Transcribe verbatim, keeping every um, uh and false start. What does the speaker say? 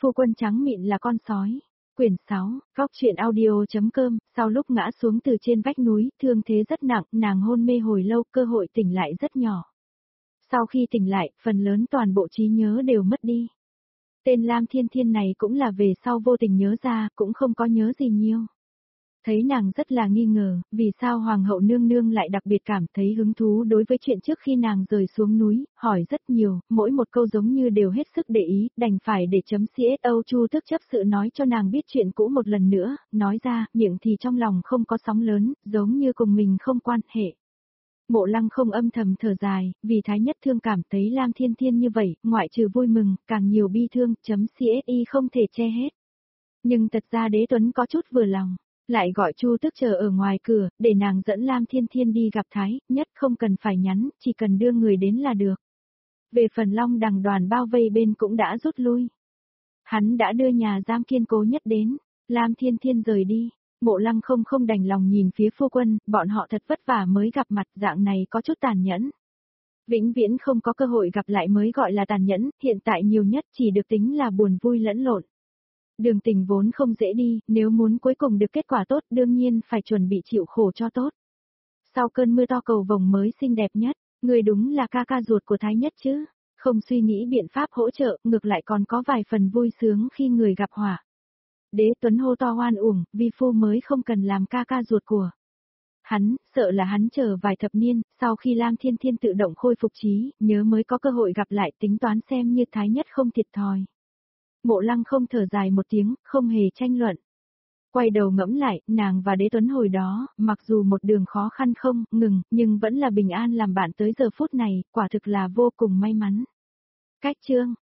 Phu quân trắng mịn là con sói. Quyển sáu, Góc truyện audio.com, sau lúc ngã xuống từ trên vách núi, thương thế rất nặng, nàng hôn mê hồi lâu, cơ hội tỉnh lại rất nhỏ. Sau khi tỉnh lại, phần lớn toàn bộ trí nhớ đều mất đi. Tên Lam Thiên Thiên này cũng là về sau vô tình nhớ ra, cũng không có nhớ gì nhiều. Thấy nàng rất là nghi ngờ, vì sao Hoàng hậu nương nương lại đặc biệt cảm thấy hứng thú đối với chuyện trước khi nàng rời xuống núi, hỏi rất nhiều, mỗi một câu giống như đều hết sức để ý, đành phải để chấm xô Chu Tước chấp sự nói cho nàng biết chuyện cũ một lần nữa, nói ra, miệng thì trong lòng không có sóng lớn, giống như cùng mình không quan hệ. Mộ Lăng không âm thầm thở dài, vì Thái Nhất Thương cảm thấy Lam Thiên Thiên như vậy, ngoại trừ vui mừng, càng nhiều bi thương, chấm xô không thể che hết. Nhưng thật ra Đế Tuấn có chút vừa lòng. Lại gọi Chu Tước chờ ở ngoài cửa, để nàng dẫn Lam Thiên Thiên đi gặp Thái, Nhất không cần phải nhắn, chỉ cần đưa người đến là được. Về phần Long Đằng đoàn bao vây bên cũng đã rút lui. Hắn đã đưa nhà giam Kiên Cố Nhất đến, Lam Thiên Thiên rời đi, Mộ Lăng không không đành lòng nhìn phía phu quân, bọn họ thật vất vả mới gặp mặt, dạng này có chút tàn nhẫn. Vĩnh viễn không có cơ hội gặp lại mới gọi là tàn nhẫn, hiện tại nhiều nhất chỉ được tính là buồn vui lẫn lộn. Đường tình vốn không dễ đi, nếu muốn cuối cùng được kết quả tốt đương nhiên phải chuẩn bị chịu khổ cho tốt. Sau cơn mưa to cầu vồng mới xinh đẹp nhất, người đúng là ca ca ruột của Thái Nhất chứ, không suy nghĩ biện pháp hỗ trợ, ngược lại còn có vài phần vui sướng khi người gặp họa. Đế Tuấn hô to hoan uổng, vi phu mới không cần làm ca ca ruột của. Hắn, sợ là hắn chờ vài thập niên, sau khi Lam Thiên Thiên tự động khôi phục trí, nhớ mới có cơ hội gặp lại tính toán xem như Thái Nhất không thiệt thòi. Mộ Lăng không thở dài một tiếng, không hề tranh luận. Quay đầu ngẫm lại, nàng và Đế Tuấn hồi đó, mặc dù một đường khó khăn không ngừng, nhưng vẫn là bình an làm bạn tới giờ phút này, quả thực là vô cùng may mắn. Cách chương